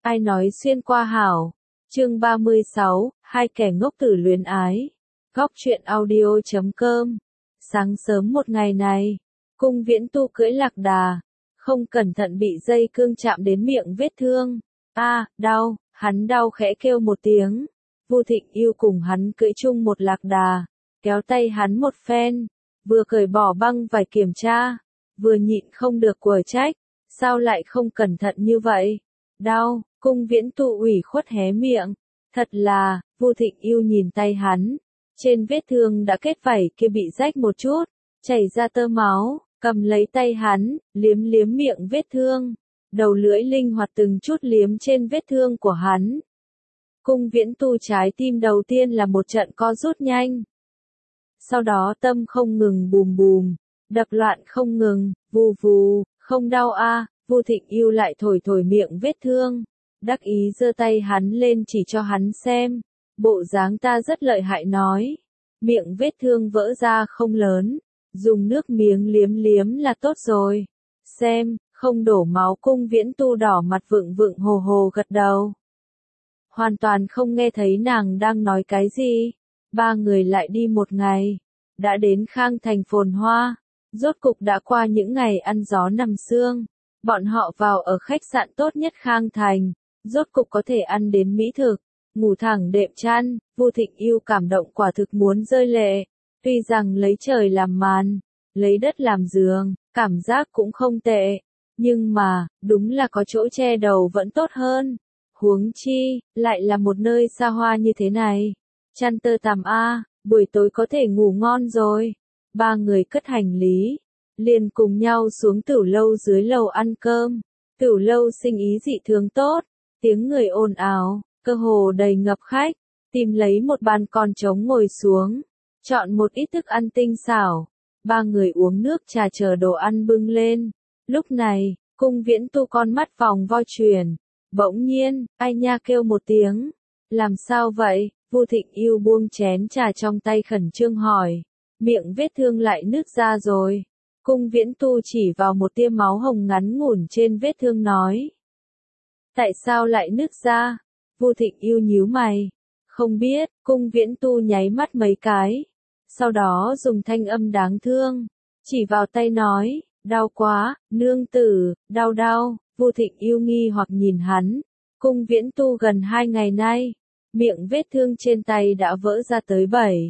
Ai nói xuyên qua hảo. Chương 36, hai kẻ ngốc tử luyến ái. Góc truyện audio.com. Sáng sớm một ngày này, Cung Viễn Tu cưỡi lạc đà, không cẩn thận bị dây cương chạm đến miệng vết thương. Đau, hắn đau khẽ kêu một tiếng. Vu Thịnh Yêu cùng hắn cưỡi chung một lạc đà, kéo tay hắn một phen, vừa cởi bỏ băng vải kiểm tra, vừa nhịn không được quở trách, sao lại không cẩn thận như vậy? Đau. Cung Viễn Tu ủy khuất hé miệng. Thật là, Vu Thịnh Yêu nhìn tay hắn, trên vết thương đã kết vảy kia bị rách một chút, chảy ra tơ máu, cầm lấy tay hắn, liếm liếm miệng vết thương, đầu lưỡi linh hoạt từng chút liếm trên vết thương của hắn. Cung Viễn Tu trái tim đầu tiên là một trận co rút nhanh. Sau đó tâm không ngừng bùm bùm, đập loạn không ngừng, vù vù, không đau Vu Thịnh Yêu lại thổi thổi miệng vết thương, đắc ý giơ tay hắn lên chỉ cho hắn xem, bộ dáng ta rất lợi hại nói, miệng vết thương vỡ ra không lớn, dùng nước miếng liếm liếm là tốt rồi, xem, không đổ máu. Cung Viễn Tu đỏ mặt vựng vựng hồ hồ gật đầu. Hoàn toàn không nghe thấy nàng đang nói cái gì. Ba người lại đi một ngày, đã đến Khang Thành phồn hoa, rốt cục đã qua những ngày ăn gió nằm sương. Bọn họ vào ở khách sạn tốt nhất Khang Thành, rốt cục có thể ăn đến mỹ thực, ngủ thẳng đệm chăn. Vu Thịnh Yêu cảm động quả thực muốn rơi lệ, tuy rằng lấy trời làm màn, lấy đất làm giường, cảm giác cũng không tệ, nhưng mà, đúng là có chỗ che đầu vẫn tốt hơn. Huống chi, lại là một nơi xa hoa như thế này. Chăn tơ tằm buổi tối có thể ngủ ngon rồi. Ba người cất hành lý, liền cùng nhau xuống tửu lâu dưới lầu ăn cơm. Tửu lâu sinh ý dị thường tốt, tiếng người ồn ào, cơ hồ đầy ngập khách. Tìm lấy một bàn còn trống ngồi xuống, chọn một ít thức ăn tinh xảo. Ba người uống nước trà chờ đồ ăn bưng lên. Lúc này, Cung Viễn Tu con mắt vòng vo chuyển, bỗng nhiên, ai nha kêu một tiếng. Làm sao vậy? Vu Thịnh Yêu buông chén trà trong tay khẩn trương hỏi. Miệng vết thương lại nứt ra rồi. Cung Viễn Tu chỉ vào một tia máu hồng ngắn ngủn trên vết thương nói. Tại sao lại nứt ra? Vu Thịnh Yêu nhíu mày. Không biết. Cung Viễn Tu nháy mắt mấy cái, sau đó dùng thanh âm đáng thương, chỉ vào tay nói, đau quá, nương tử, đau đau. Vu Thịnh Yêu nghi hoặc nhìn hắn. Cung Viễn Tu gần 2 ngày nay, miệng vết thương trên tay đã vỡ ra tới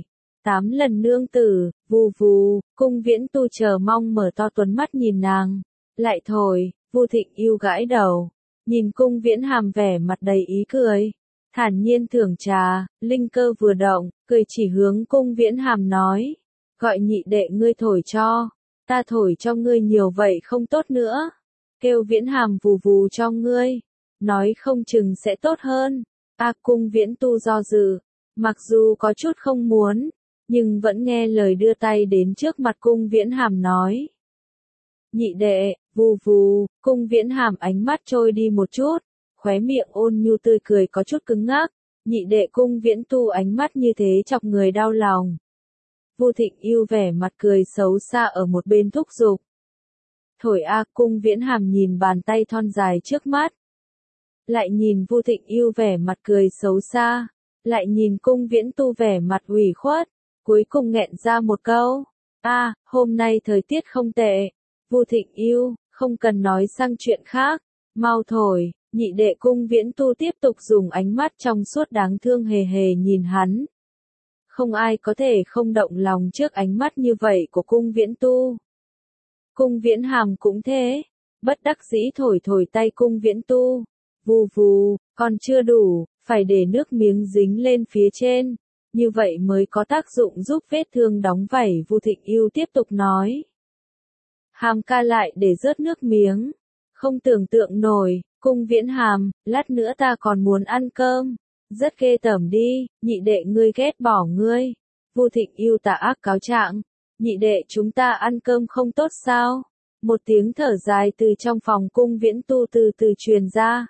7-8 lần nương tử, vù vù. Cung Viễn Tu chờ mong mở to tuấn mắt nhìn nàng. Lại thổi. Vu Thịnh Yêu gãi đầu, nhìn Cung Viễn Hàm vẻ mặt đầy ý cười, thản nhiên thưởng trà. Linh cơ vừa động, cười chỉ hướng Cung Viễn Hàm nói, gọi nhị đệ ngươi thổi cho, ta thổi cho ngươi nhiều vậy không tốt nữa, kêu Viễn Hàm vù vù cho ngươi, nói không chừng sẽ tốt hơn. Cung Viễn Tu do dự, mặc dù có chút không muốn, nhưng vẫn nghe lời đưa tay đến trước mặt Cung Viễn Hàm nói. Nhị đệ, vù vù. Cung Viễn Hàm ánh mắt trôi đi một chút, khóe miệng ôn nhu tươi cười có chút cứng ngắc. Nhị đệ. Cung Viễn Tu ánh mắt như thế chọc người đau lòng. Vu Thịnh Yêu vẻ mặt cười xấu xa ở một bên thúc giục. Thổi Cung Viễn Hàm nhìn bàn tay thon dài trước mắt, lại nhìn Vu Thịnh Yêu vẻ mặt cười xấu xa, lại nhìn Cung Viễn Tu vẻ mặt ủy khuất, cuối cùng nghẹn ra một câu. Hôm nay thời tiết không tệ. Vu Thịnh Yêu, không cần nói sang chuyện khác, mau thổi. Nhị đệ. Cung Viễn Tu tiếp tục dùng ánh mắt trong suốt đáng thương hề hề nhìn hắn. Không ai có thể không động lòng trước ánh mắt như vậy của Cung Viễn Tu. Cung Viễn Hàm cũng thế, bất đắc dĩ thổi thổi tay Cung Viễn Tu. Vù vù, còn chưa đủ, phải để nước miếng dính lên phía trên, như vậy mới có tác dụng giúp vết thương đóng vảy. Vu Thịnh Yêu tiếp tục nói. Hàm ca lại để rớt nước miếng, không tưởng tượng nổi. Cung Viễn Hàm, lát nữa ta còn muốn ăn cơm, rất ghê tởm đi, nhị đệ ngươi ghét bỏ ngươi. Vu Thịnh Yêu tà ác cáo trạng, nhị đệ chúng ta ăn cơm không tốt sao? Một tiếng thở dài từ trong phòng Cung Viễn Tu từ từ truyền ra,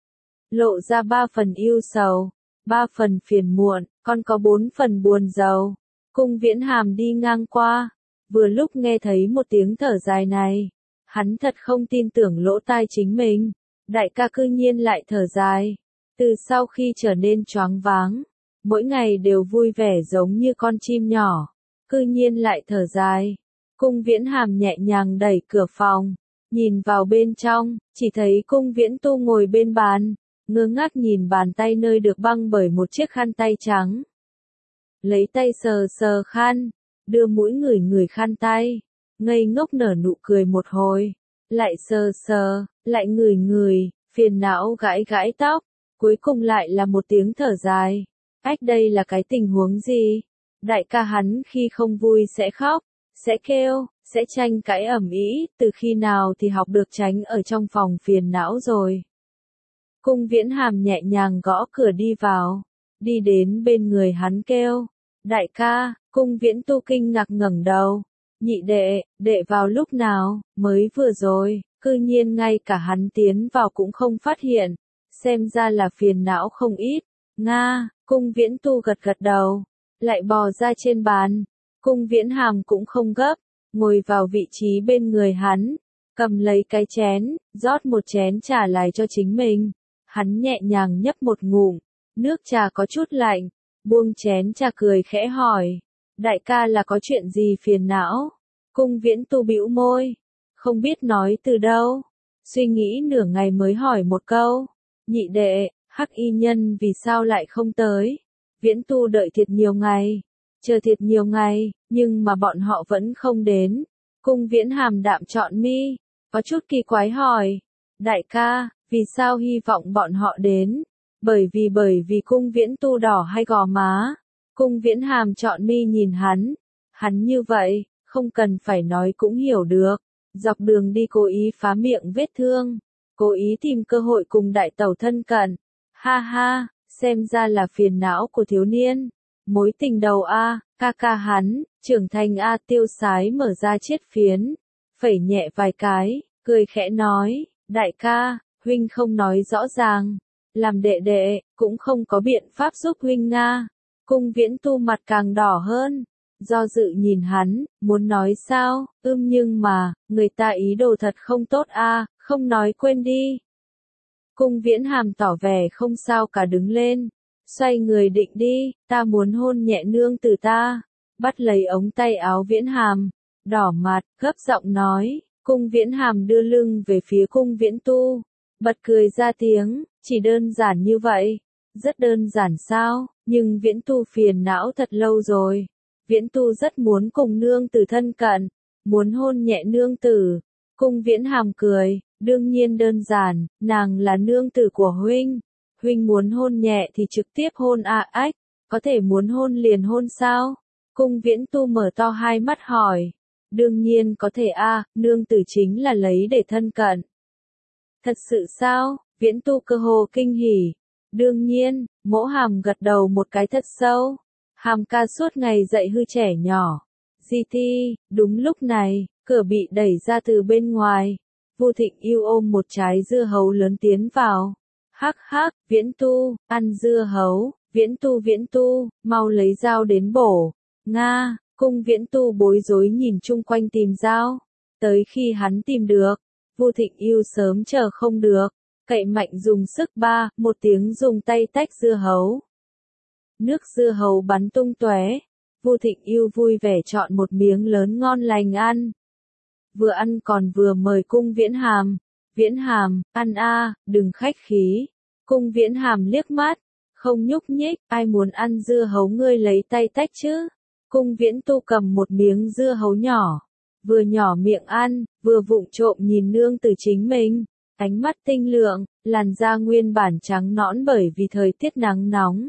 lộ ra 3 phần yêu sầu, 3 phần phiền muộn, còn có 4 phần buồn rầu. Cung Viễn Hàm đi ngang qua, vừa lúc nghe thấy một tiếng thở dài này, hắn thật không tin tưởng lỗ tai chính mình. Đại ca cư nhiên lại thở dài. Từ sau khi trở nên choáng váng, mỗi ngày đều vui vẻ giống như con chim nhỏ, cư nhiên lại thở dài. Cung Viễn Hàm nhẹ nhàng đẩy cửa phòng, nhìn vào bên trong, chỉ thấy Cung Viễn Tu ngồi bên bàn, ngơ ngác nhìn bàn tay nơi được băng bởi một chiếc khăn tay trắng. Lấy tay sờ sờ khăn, đưa mũi ngửi ngửi khăn tay, ngây ngốc nở nụ cười một hồi, lại sờ sờ, lại ngửi ngửi, phiền não gãi gãi tóc, cuối cùng lại là một tiếng thở dài. Ách, đây là cái tình huống gì? Đại ca hắn khi không vui sẽ khóc, sẽ kêu, sẽ tranh cãi ầm ĩ, từ khi nào thì học được tránh ở trong phòng phiền não rồi. Cung Viễn Hàm nhẹ nhàng gõ cửa đi vào, đi đến bên người hắn kêu, đại ca. Cung Viễn Tu kinh ngạc ngẩng đầu, nhị đệ, đệ vào lúc nào? Mới vừa rồi, cư nhiên ngay cả hắn tiến vào cũng không phát hiện, xem ra là phiền não không ít. Nga. Cung Viễn Tu gật gật đầu, lại bò ra trên bàn. Cung Viễn Hàm cũng không gấp, ngồi vào vị trí bên người hắn, cầm lấy cái chén, rót một chén trà lại cho chính mình. Hắn nhẹ nhàng nhấp một ngụm, nước trà có chút lạnh, buông chén trà cười khẽ hỏi, đại ca là có chuyện gì phiền não? Cung Viễn Tu bĩu môi, không biết nói từ đâu, suy nghĩ nửa ngày mới hỏi một câu, nhị đệ, Hắc Y Nhân vì sao lại không tới? Viễn Tu đợi thiệt nhiều ngày, chờ thiệt nhiều ngày, nhưng mà bọn họ vẫn không đến. Cung Viễn Hàm đạm trọn mi, có chút kỳ quái hỏi, đại ca, vì sao hy vọng bọn họ đến? Bởi vì Cung Viễn Tu đỏ hay gò má? Cung Viễn Hàm trọn mi nhìn hắn như vậy, không cần phải nói cũng hiểu được, dọc đường đi cố ý phá miệng vết thương, cố ý tìm cơ hội cùng đại tẩu thân cận. Ha ha, xem ra là phiền não của thiếu niên. Mối tình đầu a, ca ca hắn, trưởng thành a. Tiêu Sái mở ra chiết phiến, phẩy nhẹ vài cái, cười khẽ nói, đại ca, huynh không nói rõ ràng, làm đệ đệ, cũng không có biện pháp giúp huynh nga. Cung Viễn Tu mặt càng đỏ hơn, do dự nhìn hắn, muốn nói sao, nhưng mà, người ta ý đồ thật không tốt a, không nói quên đi. Cung Viễn Hàm tỏ vẻ không sao cả đứng lên, xoay người định đi, ta muốn hôn nhẹ nương tử ta, bắt lấy ống tay áo Viễn Hàm, đỏ mặt, gấp giọng nói, Cung Viễn Hàm đưa lưng về phía Cung Viễn Tu, bật cười ra tiếng, chỉ đơn giản như vậy, rất đơn giản sao, nhưng Viễn Tu phiền não thật lâu rồi, Viễn Tu rất muốn cùng nương tử thân cận, muốn hôn nhẹ nương tử. Cung Viễn Hàm cười, đương nhiên đơn giản, nàng là nương tử của huynh. Huynh muốn hôn nhẹ thì trực tiếp hôn ách, có thể muốn hôn liền hôn sao? Cung Viễn Tu mở to hai mắt hỏi. Đương nhiên có thể nương tử chính là lấy để thân cận. Thật sự sao? Viễn Tu cơ hồ kinh hỉ. Đương nhiên, Mỗ Hàm gật đầu một cái thật sâu. Hàm ca suốt ngày dạy hư trẻ nhỏ. GT, đúng lúc này, cửa bị đẩy ra từ bên ngoài. Vu Thịnh Yêu ôm một trái dưa hấu lớn tiến vào. Hắc hắc, Viễn Tu, ăn dưa hấu, Viễn Tu, mau lấy dao đến bổ. Nga. Cung Viễn Tu bối rối nhìn chung quanh tìm dao. Tới khi hắn tìm được, Vu Thịnh Yêu sớm chờ không được, cậy mạnh dùng sức một tiếng dùng tay tách dưa hấu. Nước dưa hấu bắn tung tóe. Vu Thịnh Yêu vui vẻ chọn một miếng lớn ngon lành ăn. Vừa ăn còn vừa mời Cung Viễn Hàm. Viễn Hàm, ăn đừng khách khí. Cung Viễn Hàm liếc mắt, không nhúc nhích, ai muốn ăn dưa hấu ngươi lấy tay tách chứ. Cung Viễn Tu cầm một miếng dưa hấu nhỏ, vừa nhỏ miệng ăn, vừa vụng trộm nhìn nương tử chính mình, ánh mắt tinh lượng, làn da nguyên bản trắng nõn bởi vì thời tiết nắng nóng.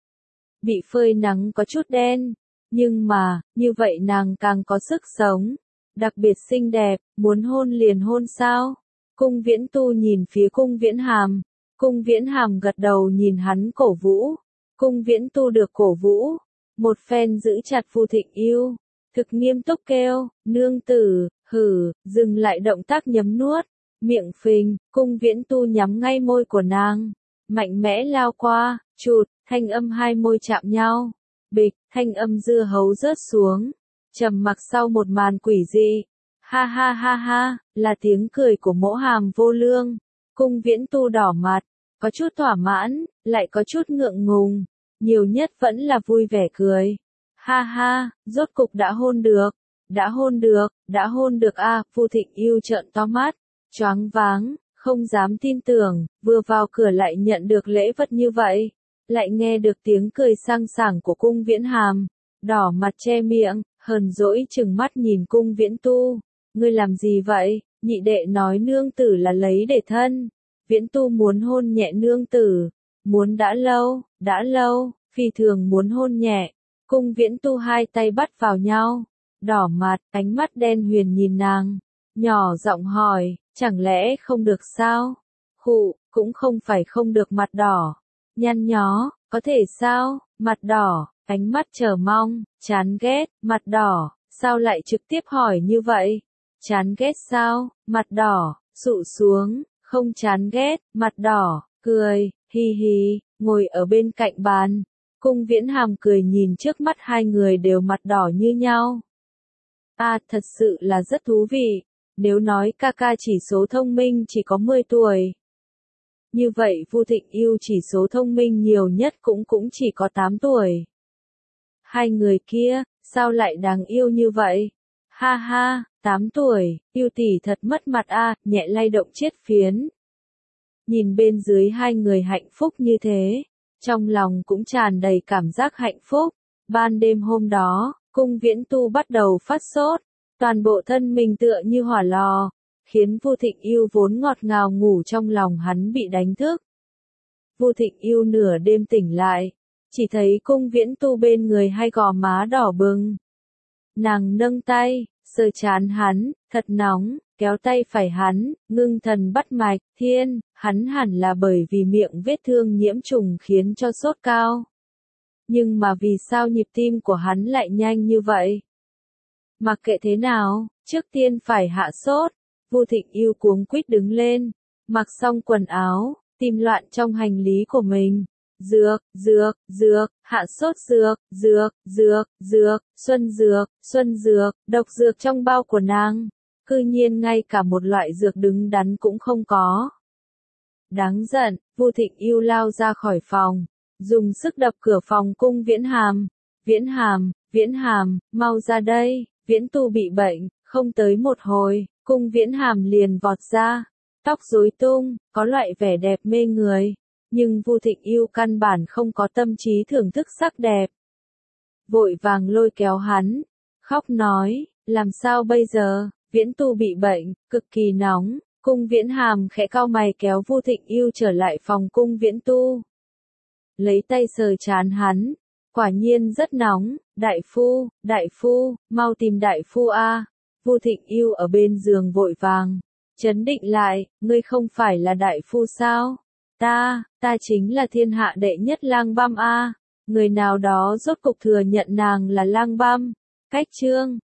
Bị phơi nắng có chút đen, nhưng mà, như vậy nàng càng có sức sống, đặc biệt xinh đẹp, muốn hôn liền hôn sao? Cung Viễn Tu nhìn phía Cung Viễn Hàm, Cung Viễn Hàm gật đầu nhìn hắn cổ vũ, Cung Viễn Tu được cổ vũ, một phen giữ chặt Vu Thịnh Yêu, thực nghiêm túc kêu, nương tử, dừng lại động tác nhấm nuốt, miệng phình, Cung Viễn Tu nhắm ngay môi của nàng, mạnh mẽ lao qua, chụt, thanh âm hai môi chạm nhau, bịch, thanh âm dưa hấu rớt xuống, trầm mặc sau một màn quỷ dị, ha ha ha ha, là tiếng cười của Mỗ Hàm vô lương, Cung Viễn Tu đỏ mặt, có chút thỏa mãn, lại có chút ngượng ngùng, nhiều nhất vẫn là vui vẻ cười. Ha ha, rốt cục đã hôn được, đã hôn được a. Vu Thịnh Yêu trợn to mắt, choáng váng, không dám tin tưởng, vừa vào cửa lại nhận được lễ vật như vậy, lại nghe được tiếng cười sang sảng của Cung Viễn Hàm, đỏ mặt che miệng, hờn dỗi trừng mắt nhìn Cung Viễn Tu, ngươi làm gì vậy? Nhị đệ nói nương tử là lấy để thân. Viễn Tu muốn hôn nhẹ nương tử, muốn đã lâu, phi thường muốn hôn nhẹ. Cung Viễn Tu hai tay bắt vào nhau, đỏ mặt, ánh mắt đen huyền nhìn nàng, nhỏ giọng hỏi, chẳng lẽ không được sao? Khụ, cũng không phải không được, mặt đỏ, nhăn nhó, có thể sao? Mặt đỏ, ánh mắt chờ mong, chán ghét, mặt đỏ, sao lại trực tiếp hỏi như vậy? Chán ghét sao? Mặt đỏ, sụ xuống, không chán ghét, mặt đỏ, cười, hi hi, ngồi ở bên cạnh bàn. Cung Viễn Hàm cười nhìn trước mắt hai người đều mặt đỏ như nhau. Thật sự là rất thú vị. Nếu nói ca ca chỉ số thông minh chỉ có 10 tuổi. Như vậy Vu Thịnh Yêu chỉ số thông minh nhiều nhất cũng chỉ có 8 tuổi. Hai người kia, sao lại đáng yêu như vậy? Ha ha, 8 tuổi, Yêu tỷ thật mất mặt nhẹ lay động chiết phiến. Nhìn bên dưới hai người hạnh phúc như thế, trong lòng cũng tràn đầy cảm giác hạnh phúc. Ban đêm hôm đó, Cung Viễn Tu bắt đầu phát sốt, toàn bộ thân mình tựa như hỏa lò, khiến Vu Thịnh Yêu vốn ngọt ngào ngủ trong lòng hắn bị đánh thức. Vu Thịnh Yêu nửa đêm tỉnh lại, chỉ thấy Cung Viễn Tu bên người hai gò má đỏ bừng. Nàng nâng tay, sờ trán hắn, thật nóng, kéo tay phải hắn, ngưng thần bắt mạch, thiên, hắn hẳn là bởi vì miệng vết thương nhiễm trùng khiến cho sốt cao. Nhưng mà vì sao nhịp tim của hắn lại nhanh như vậy? Mặc kệ thế nào, trước tiên phải hạ sốt. Vu Thịnh Yêu cuống quýt đứng lên, mặc xong quần áo, tìm loạn trong hành lý của mình. Dược, hạ sốt dược, xuân dược, độc dược trong bao của nàng. Cư nhiên ngay cả một loại dược đứng đắn cũng không có. Đáng giận, Vu Thịnh Yêu lao ra khỏi phòng, dùng sức đập cửa phòng Cung Viễn Hàm. Viễn Hàm, mau ra đây, Viễn Tu bị bệnh. Không tới một hồi, Cung Viễn Hàm liền vọt ra, tóc rối tung, có loại vẻ đẹp mê người. Nhưng Vu Thịnh Yêu căn bản không có tâm trí thưởng thức sắc đẹp. Vội vàng lôi kéo hắn, khóc nói, làm sao bây giờ, Viễn Tu bị bệnh, cực kỳ nóng. Cung Viễn Hàm khẽ cau mày kéo Vu Thịnh Yêu trở lại phòng Cung Viễn Tu. Lấy tay sờ trán hắn, quả nhiên rất nóng, đại phu, mau tìm đại phu a. Vu Thịnh Yêu ở bên giường vội vàng, trấn định lại, ngươi không phải là đại phu sao? Ta chính là thiên hạ đệ nhất lang băm a. Người nào đó rốt cục thừa nhận nàng là lang băm. Cách chương